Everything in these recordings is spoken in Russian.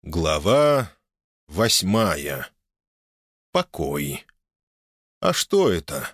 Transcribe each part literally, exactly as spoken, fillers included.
Глава восьмая. Покой. А что это?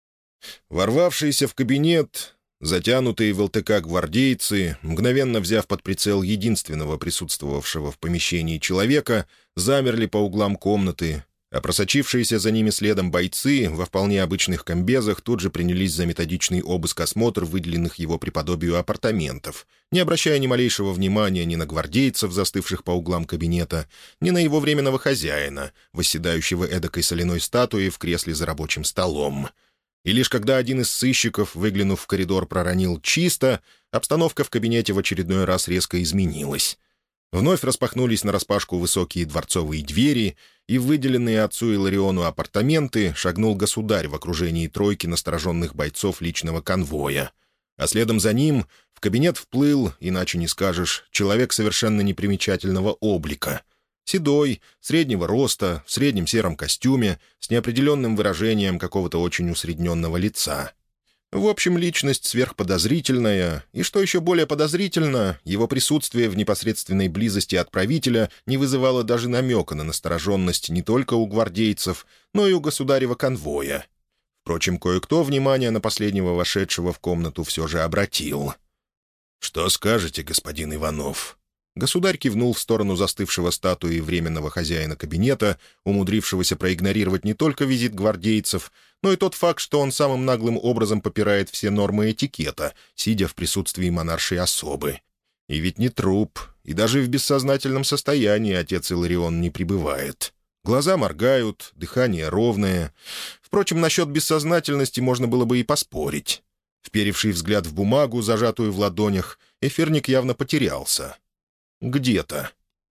Ворвавшиеся в кабинет, затянутые в ЛТК гвардейцы, мгновенно взяв под прицел единственного присутствовавшего в помещении человека, замерли по углам комнаты, а просочившиеся за ними следом бойцы во вполне обычных комбезах тут же принялись за методичный обыск-осмотр выделенных его преподобию апартаментов, не обращая ни малейшего внимания ни на гвардейцев, застывших по углам кабинета, ни на его временного хозяина, восседающего эдакой соляной статуей в кресле за рабочим столом. И лишь когда один из сыщиков, выглянув в коридор, проронил «чисто», обстановка в кабинете в очередной раз резко изменилась. Вновь распахнулись нараспашку высокие дворцовые двери, и в выделенные отцу Илариону апартаменты шагнул государь в окружении тройки настороженных бойцов личного конвоя. А следом за ним в кабинет вплыл, иначе не скажешь, человек совершенно непримечательного облика. Седой, среднего роста, в среднем сером костюме, с неопределенным выражением какого-то очень усредненного лица. В общем, личность сверхподозрительная, и, что еще более подозрительно, его присутствие в непосредственной близости от правителя не вызывало даже намека на настороженность не только у гвардейцев, но и у государева конвоя. Впрочем, кое-кто внимание на последнего вошедшего в комнату все же обратил. «Что скажете, господин Иванов?» Государь кивнул в сторону застывшего статуи временного хозяина кабинета, умудрившегося проигнорировать не только визит гвардейцев, но и тот факт, что он самым наглым образом попирает все нормы этикета, сидя в присутствии монаршей особы. И ведь не труп, и даже в бессознательном состоянии отец Иларион не пребывает. Глаза моргают, дыхание ровное. Впрочем, насчет бессознательности можно было бы и поспорить. Вперевший взгляд в бумагу, зажатую в ладонях, эфирник явно потерялся. Где-то.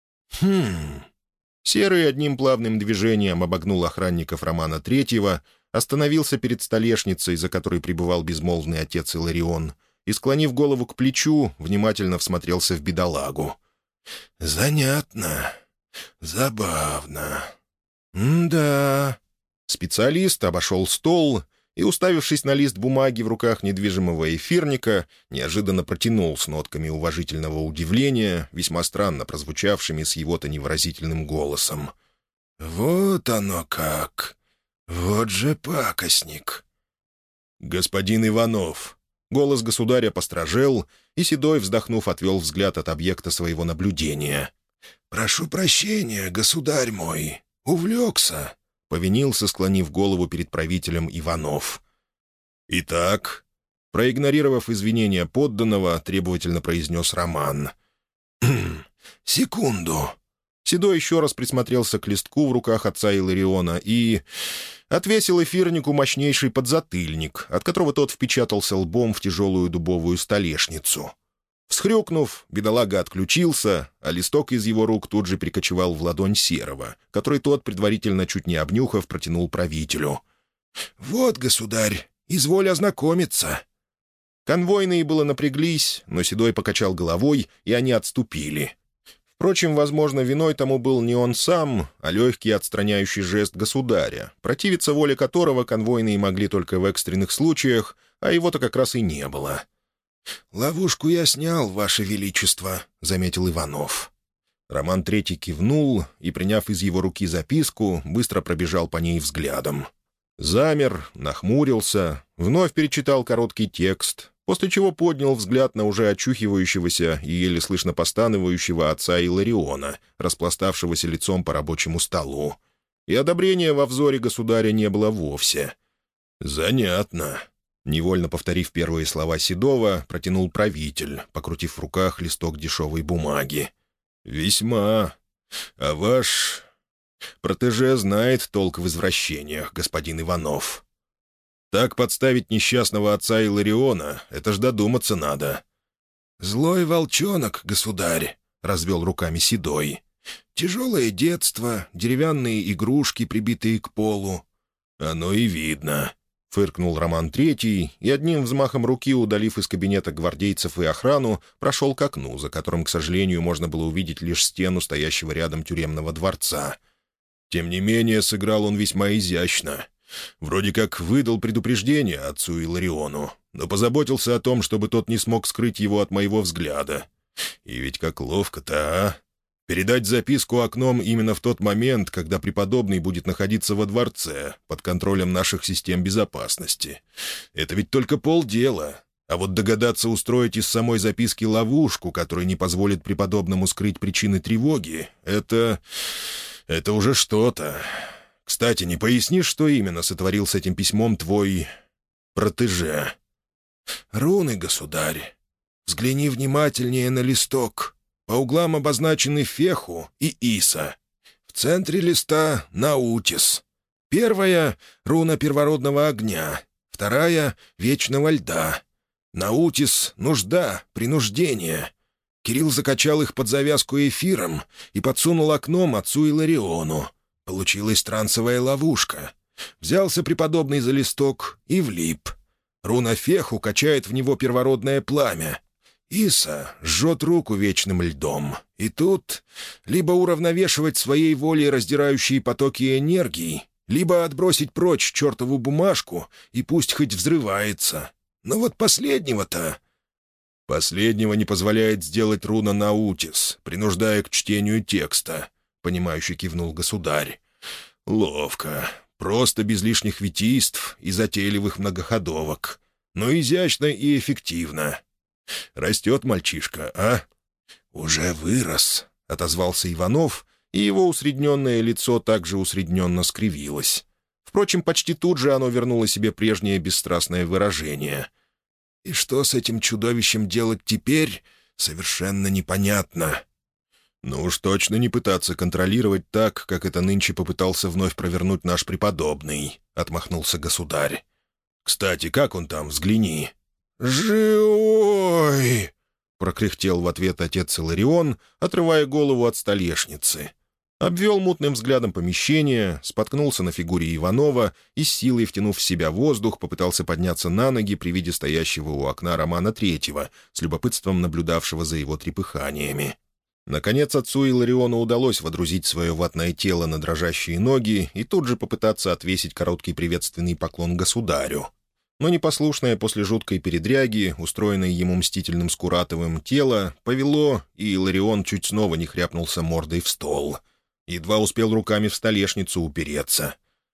Хм... Серый одним плавным движением обогнул охранников Романа Третьего, остановился перед столешницей, за которой пребывал безмолвный отец Иларион, и, склонив голову к плечу, внимательно всмотрелся в бедолагу. «Занятно. Забавно. М-да...» Специалист обошел стол и, уставившись на лист бумаги в руках недвижимого эфирника, неожиданно протянул с нотками уважительного удивления, весьма странно прозвучавшими с его-то невыразительным голосом. «Вот оно как! Вот же пакостник!» «Господин Иванов!» Голос государя постражел, и Седой, вздохнув, отвел взгляд от объекта своего наблюдения. «Прошу прощения, государь мой, увлекся!» — повинился, склонив голову перед правителем Иванов. «Итак», — проигнорировав извинения подданного, требовательно произнес Роман. «Секунду». Седой еще раз присмотрелся к листку в руках отца Илариона и отвесил эфирнику мощнейший подзатыльник, от которого тот впечатался лбом в тяжелую дубовую столешницу. Всхрюкнув, бедолага отключился, а листок из его рук тут же прикочевал в ладонь Серого, который тот, предварительно чуть не обнюхав, протянул правителю. «Вот, государь, изволь ознакомиться». Конвойные было напряглись, но Седой покачал головой, и они отступили. Впрочем, возможно, виной тому был не он сам, а легкий отстраняющий жест государя, противиться воле которого конвойные могли только в экстренных случаях, а его-то как раз и не было. «Ловушку я снял, Ваше Величество», — заметил Иванов. Роман Третий кивнул и, приняв из его руки записку, быстро пробежал по ней взглядом. Замер, нахмурился, вновь перечитал короткий текст, после чего поднял взгляд на уже очухивающегося и еле слышно постанывающего отца Илариона, распластавшегося лицом по рабочему столу. И одобрения во взоре государя не было вовсе. «Занятно». Невольно повторив первые слова Седова, протянул правитель, покрутив в руках листок дешевой бумаги. «Весьма. А ваш протеже знает толк в извращениях, господин Иванов. Так подставить несчастного отца Илариона — это ж додуматься надо». «Злой волчонок, государь», — развел руками Седой. «Тяжелое детство, деревянные игрушки, прибитые к полу». «Оно и видно». — фыркнул Роман Третий и, одним взмахом руки, удалив из кабинета гвардейцев и охрану, прошел к окну, за которым, к сожалению, можно было увидеть лишь стену стоящего рядом тюремного дворца. Тем не менее, сыграл он весьма изящно. Вроде как выдал предупреждение отцу Илариону, но позаботился о том, чтобы тот не смог скрыть его от моего взгляда. И ведь как ловко-то, а? Передать записку окном именно в тот момент, когда преподобный будет находиться во дворце, под контролем наших систем безопасности. Это ведь только полдела. А вот догадаться устроить из самой записки ловушку, которая не позволит преподобному скрыть причины тревоги, это... это уже что-то. Кстати, не пояснишь, что именно сотворил с этим письмом твой... протеже?» «Руны, государь. Взгляни внимательнее на листок. По углам обозначены Феху и Иса. В центре листа — Наутис. Первая — руна первородного огня, вторая — вечного льда. Наутис — нужда, принуждение. Кирилл закачал их под завязку эфиром и подсунул окном отцу Илариону. Получилась трансовая ловушка. Взялся преподобный за листок и влип. Руна Феху качает в него первородное пламя. Иса жжет руку вечным льдом. И тут либо уравновешивать своей волей раздирающие потоки энергии, либо отбросить прочь чертову бумажку и пусть хоть взрывается. Но вот последнего-то... «Последнего не позволяет сделать руна Наутис, принуждая к чтению текста», — понимающе кивнул государь. «Ловко. Просто без лишних витийств и затейливых многоходовок. Но изящно и эффективно. Растет мальчишка, а?» «Уже вырос», — отозвался Иванов, и его усредненное лицо также усредненно скривилось. Впрочем, почти тут же оно вернуло себе прежнее бесстрастное выражение. «И что с этим чудовищем делать теперь, совершенно непонятно». «Ну уж точно не пытаться контролировать так, как это нынче попытался вновь провернуть наш преподобный», — отмахнулся государь. «Кстати, как он там, взгляни». «Живой!» — прокряхтел в ответ отец Иларион, отрывая голову от столешницы. Обвел мутным взглядом помещение, споткнулся на фигуре Иванова и, с силой втянув в себя воздух, попытался подняться на ноги при виде стоящего у окна Романа Третьего, с любопытством наблюдавшего за его трепыханиями. Наконец отцу Илариону удалось водрузить свое ватное тело на дрожащие ноги и тут же попытаться отвесить короткий приветственный поклон государю. Но непослушное после жуткой передряги, устроенное ему мстительным Скуратовым, тело повело, и Иларион чуть снова не хряпнулся мордой в стол. Едва успел руками в столешницу упереться.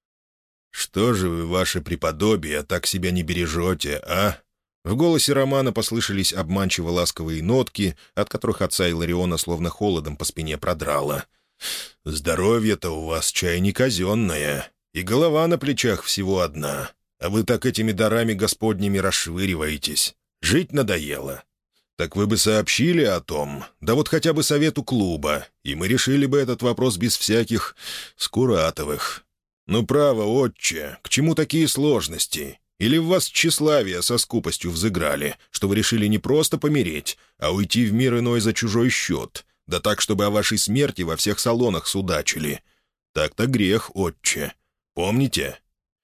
«Что же вы, ваше преподобие, так себя не бережете, а?» В голосе Романа послышались обманчиво ласковые нотки, от которых отца Илариона словно холодом по спине продрало. «Здоровье-то у вас, чай, не казенное, и голова на плечах всего одна, а вы так этими дарами господними расшвыриваетесь. Жить надоело. Так вы бы сообщили о том, да вот хотя бы совету клуба, и мы решили бы этот вопрос без всяких Скуратовых. Ну, право, отче, к чему такие сложности? Или в вас тщеславие со скупостью взыграли, что вы решили не просто помереть, а уйти в мир иной за чужой счет, да так, чтобы о вашей смерти во всех салонах судачили? Так-то грех, отче. Помните?»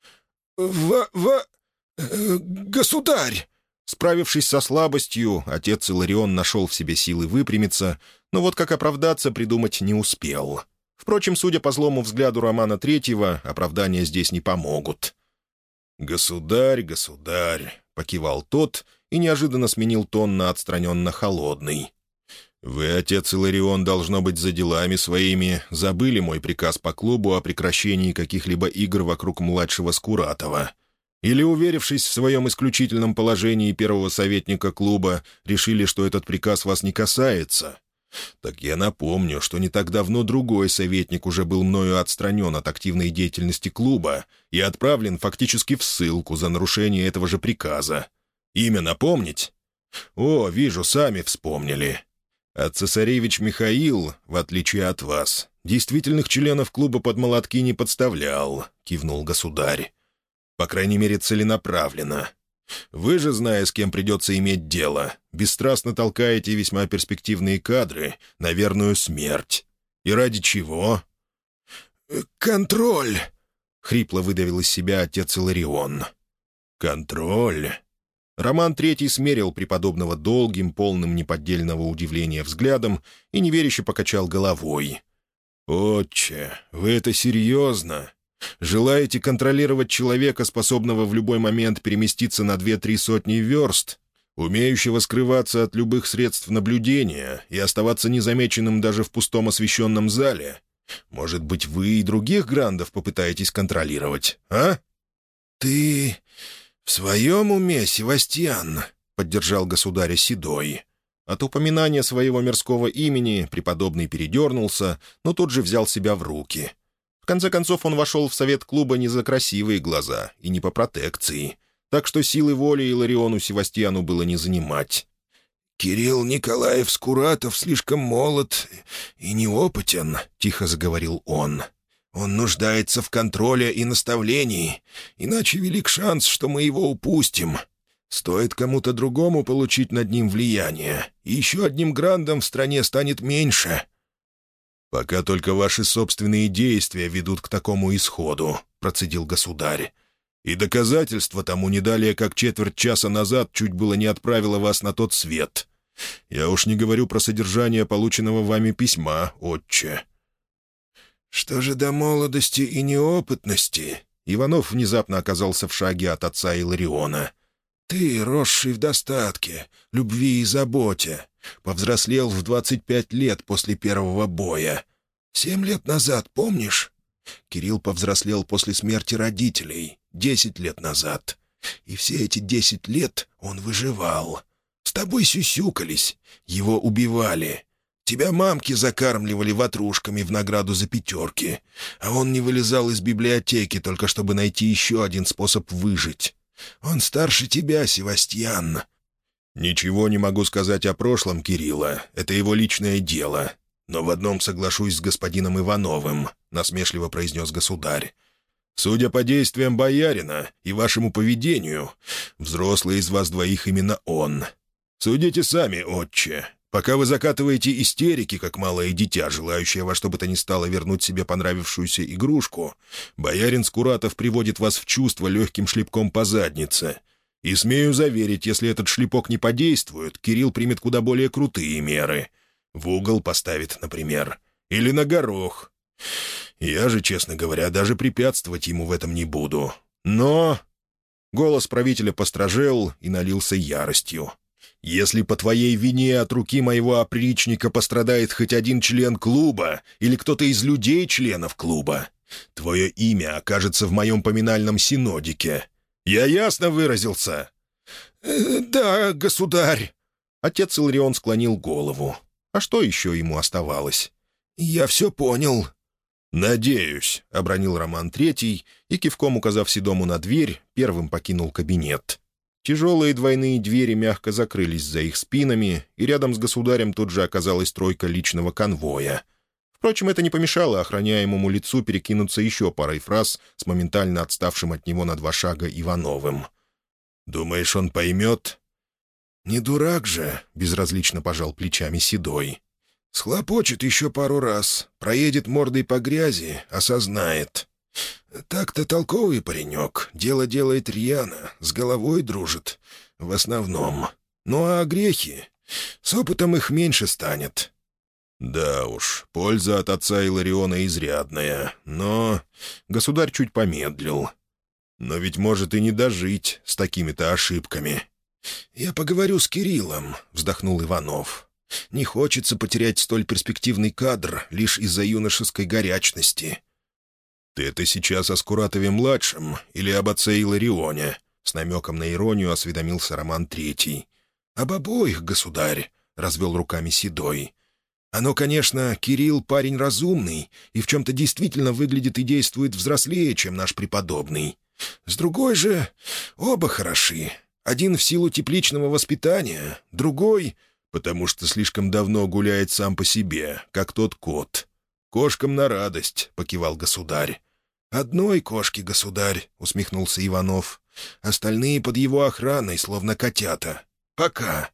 «В... в... э, государь!» Справившись со слабостью, отец Иларион нашел в себе силы выпрямиться, но вот как оправдаться придумать не успел. Впрочем, судя по злому взгляду Романа Третьего, оправдания здесь не помогут. «Государь, государь», — покивал тот и неожиданно сменил тон на отстраненно холодный. «Вы, отец Иларион, должно быть, за делами своими забыли мой приказ по клубу о прекращении каких-либо игр вокруг младшего Скуратова. Или, уверившись в своем исключительном положении первого советника клуба, решили, что этот приказ вас не касается? Так я напомню, что не так давно другой советник уже был мною отстранен от активной деятельности клуба и отправлен фактически в ссылку за нарушение этого же приказа. Имя напомнить? О, вижу, сами вспомнили. А цесаревич Михаил, в отличие от вас, действительных членов клуба под молотки не подставлял», — кивнул государь. «По крайней мере, целенаправленно. Вы же, зная, с кем придется иметь дело, бесстрастно толкаете весьма перспективные кадры на верную смерть. И ради чего?» «Контроль!» — хрипло выдавил из себя отец Иларион. «Контроль!» Роман Третий смерил преподобного долгим, полным неподдельного удивления взглядом и неверяще покачал головой. «Отче, вы это серьезно? Желаете контролировать человека, способного в любой момент переместиться на две-три сотни верст? умеющего скрываться от любых средств наблюдения и оставаться незамеченным даже в пустом освещенном зале. Может быть, вы и других грандов попытаетесь контролировать, а?» «Ты в своем уме, Севастьян?» — поддержал государя Седой. От упоминания своего мирского имени преподобный передернулся, но тут же взял себя в руки. В конце концов, он вошел в совет клуба не за красивые глаза и не по протекции, так что силы воли Илариону Севастьяну было не занимать. «Кирилл Николаев Скуратов слишком молод и неопытен», — тихо заговорил он. «Он нуждается в контроле и наставлении, иначе велик шанс, что мы его упустим. Стоит кому-то другому получить над ним влияние, и еще одним грандом в стране станет меньше». «Пока только ваши собственные действия ведут к такому исходу», — процедил государь. «И доказательство тому не далее, как четверть часа назад чуть было не отправило вас на тот свет. Я уж не говорю про содержание полученного вами письма, отче». «Что же до молодости и неопытности?» Иванов внезапно оказался в шаге от отца Илариона. «Ты, росший в достатке, любви и заботе, повзрослел в двадцать пять лет после первого боя. Семь лет назад, помнишь? Кирилл повзрослел после смерти родителей, десять лет назад. И все эти десять лет он выживал. С тобой сюсюкались, его убивали. Тебя мамки закармливали ватрушками в награду за пятерки, а он не вылезал из библиотеки, только чтобы найти еще один способ выжить. Он старше тебя, Севастьян». «Ничего не могу сказать о прошлом Кирилла. Это его личное дело. Но в одном соглашусь с господином Ивановым», — насмешливо произнес государь. «Судя по действиям боярина и вашему поведению, взрослый из вас двоих именно он. Судите сами, отче. Пока вы закатываете истерики, как малое дитя, желающее во что бы то ни стало вернуть себе понравившуюся игрушку, боярин Скуратов приводит вас в чувство легким шлепком по заднице. И смею заверить, если этот шлепок не подействует, Кирилл примет куда более крутые меры. В угол поставит, например. Или на горох. Я же, честно говоря, даже препятствовать ему в этом не буду. Но...» Голос правителя постражел и налился яростью. «Если по твоей вине от руки моего опричника пострадает хоть один член клуба или кто-то из людей-членов клуба, твое имя окажется в моем поминальном синодике. Я ясно выразился?» э, «Да, государь». Отец Иларион склонил голову. А что еще ему оставалось? «Я все понял». «Надеюсь», — обронил Роман Третий и, кивком указав Седому на дверь, первым покинул кабинет. Тяжелые двойные двери мягко закрылись за их спинами, и рядом с государем тут же оказалась тройка личного конвоя. Впрочем, это не помешало охраняемому лицу перекинуться еще парой фраз с моментально отставшим от него на два шага Ивановым. «Думаешь, он поймет?» «Не дурак же», — безразлично пожал плечами Седой. «Схлопочет еще пару раз, проедет мордой по грязи, осознает. Так-то толковый паренек, дело делает рьяно, с головой дружит, в основном. Ну а грехи? С опытом их меньше станет». «Да уж, польза от отца Илариона изрядная, но...» Государь чуть помедлил. «Но ведь может и не дожить с такими-то ошибками». «Я поговорю с Кириллом», — вздохнул Иванов. «Не хочется потерять столь перспективный кадр лишь из-за юношеской горячности». «Ты это сейчас о Скуратове-младшем или об отце Иларионе?» — с намеком на иронию осведомился Роман Третий. «Об обоих, государь», — развел руками Седой. «Оно, конечно, Кирилл парень разумный и в чем-то действительно выглядит и действует взрослее, чем наш преподобный. С другой же, оба хороши. Один в силу тепличного воспитания, другой, потому что слишком давно гуляет сам по себе, как тот кот. Кошкам на радость», — покивал государь. «Одной кошки, государь», — усмехнулся Иванов. «Остальные под его охраной, словно котята. Пока».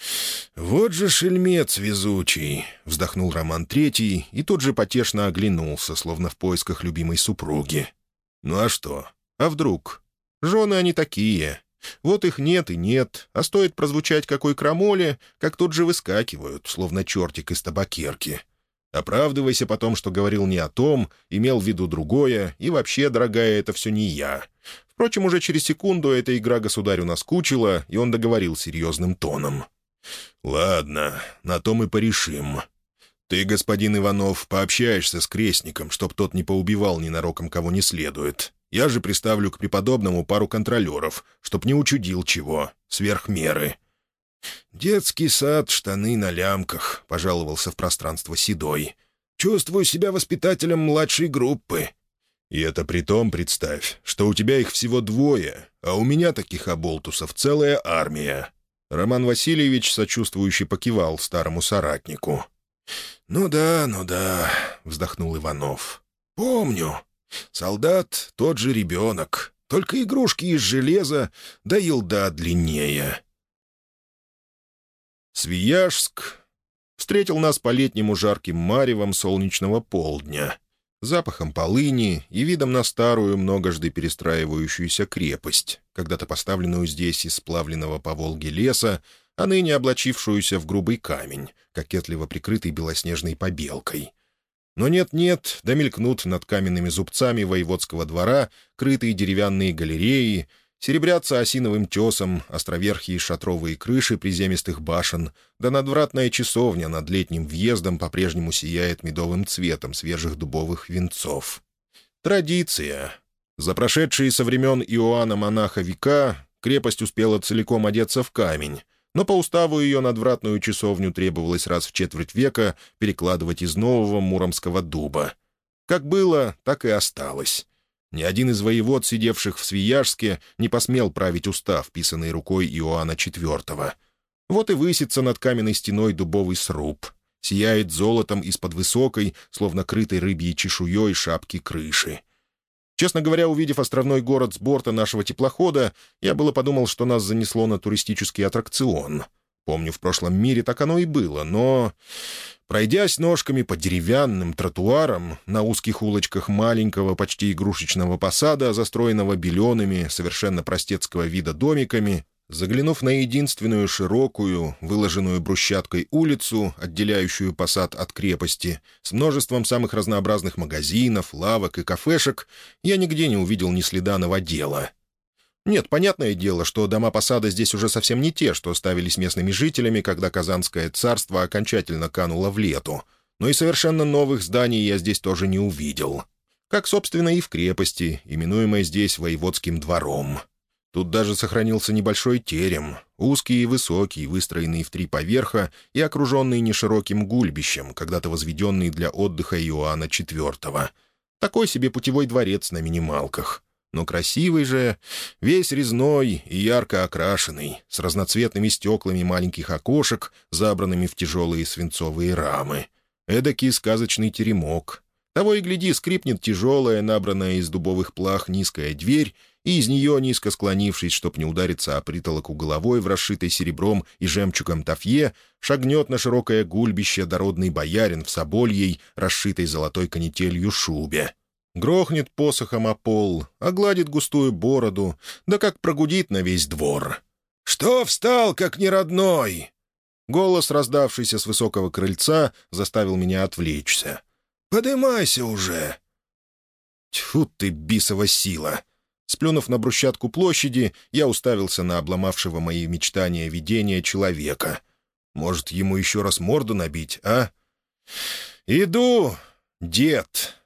«Вот же шельмец везучий», — вздохнул Роман Третий и тут же потешно оглянулся, словно в поисках любимой супруги. «Ну а что? А вдруг? Жены они такие. Вот их нет и нет, а стоит прозвучать какой крамоле, как тут же выскакивают, словно чертик из табакерки. Оправдывайся потом, что говорил не о том, имел в виду другое, и вообще, дорогая, это все не я. Впрочем, уже через секунду эта игра государю наскучила, и он договорил серьезным тоном. «Ладно, на то мы порешим. Ты, господин Иванов, пообщаешься с крестником, чтоб тот не поубивал ненароком кого не следует. Я же приставлю к преподобному пару контролеров, чтоб не учудил чего, сверх меры». «Детский сад, штаны на лямках», — пожаловался в пространство Седой. «Чувствую себя воспитателем младшей группы». «И это при том, представь, что у тебя их всего двое, а у меня таких оболтусов целая армия». Роман Васильевич сочувствующе покивал старому соратнику. «Ну да, ну да», — вздохнул Иванов. «Помню. Солдат — тот же ребенок, только игрушки из железа, да елда длиннее». Свияжск встретил нас по-летнему жарким маревом солнечного полдня, запахом полыни и видом на старую, многожды перестраивающуюся крепость, когда-то поставленную здесь из сплавленного по Волге леса, а ныне облачившуюся в грубый камень, кокетливо прикрытый белоснежной побелкой. Но нет-нет, да мелькнут над каменными зубцами воеводского двора крытые деревянные галереи, серебрятся осиновым тесом островерхие шатровые крыши приземистых башен, да надвратная часовня над летним въездом по-прежнему сияет медовым цветом свежих дубовых венцов. Традиция. За прошедшие со времен Иоанна Монаха века крепость успела целиком одеться в камень, но по уставу ее надвратную часовню требовалось раз в четверть века перекладывать из нового муромского дуба. Как было, так и осталось. Ни один из воевод, сидевших в Свияжске, не посмел править устав, писанный рукой Иоанна четвертого. Вот и высится над каменной стеной дубовый сруб. Сияет золотом из-под высокой, словно крытой рыбьей чешуей, шапки крыши. Честно говоря, увидев островной город с борта нашего теплохода, я было подумал, что нас занесло на туристический аттракцион. Помню, в прошлом мире так оно и было, но... Пройдясь ножками по деревянным тротуарам на узких улочках маленького, почти игрушечного посада, застроенного белеными, совершенно простецкого вида домиками, заглянув на единственную широкую, выложенную брусчаткой улицу, отделяющую посад от крепости, с множеством самых разнообразных магазинов, лавок и кафешек, я нигде не увидел ни следа новодела. Нет, понятное дело, что дома посада здесь уже совсем не те, что ставились местными жителями, когда Казанское царство окончательно кануло в лету. Но и совершенно новых зданий я здесь тоже не увидел. Как, собственно, и в крепости, именуемой здесь воеводским двором. Тут даже сохранился небольшой терем, узкий и высокий, выстроенный в три поверха и окруженный нешироким гульбищем, когда-то возведенный для отдыха Иоанна четвертого. Такой себе путевой дворец на минималках. Но красивый же, весь резной и ярко окрашенный, с разноцветными стеклами маленьких окошек, забранными в тяжелые свинцовые рамы. Эдакий сказочный теремок. Того и гляди, скрипнет тяжелая, набранная из дубовых плах низкая дверь, и из нее, низко склонившись, чтоб не удариться о притолоку головой в расшитой серебром и жемчугом тафье, шагнет на широкое гульбище дородный боярин в собольей, расшитой золотой канителью шубе. Грохнет посохом о пол, огладит густую бороду, да как прогудит на весь двор. «Что встал, как неродной?» Голос, раздавшийся с высокого крыльца, заставил меня отвлечься. «Подымайся уже!» Тьфу ты, бисова сила! Сплюнув на брусчатку площади, я уставился на обломавшего мои мечтания видения человека. Может, ему еще раз морду набить, а? «Иду, дед!»